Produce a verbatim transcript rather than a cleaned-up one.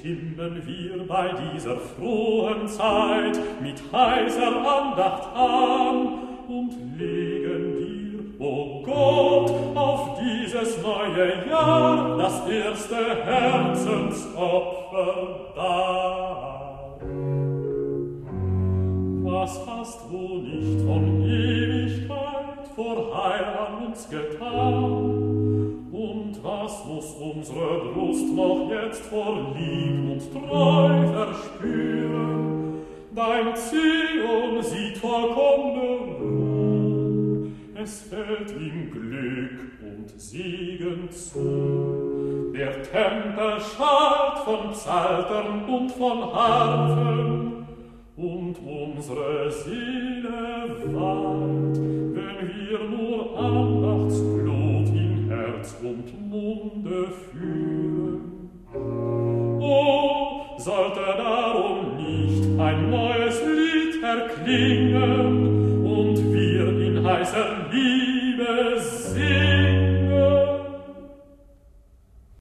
stimmen wir bei dieser frohen Zeit mit heiser Andacht an und legen dir, o Gott, auf dieses neue Jahr das erste Herzensopfer dar. Was hast du nicht von Ewigkeit vorher an uns getan? Und was muss unsere Brust noch jetzt vor Lieb und Treu verspüren? Dein Zion sieht vollkommene Ruhe, es fällt ihm Glück und Segen zu. Der Tempel schallt von Psaltern und von Harfen, und unsere Seele weilt, wenn wir nur Andachtsblut in Herz und Munde fühlen. O, sollte darum nicht ein neues Lied erklingen und wir in heißer Liebe singen,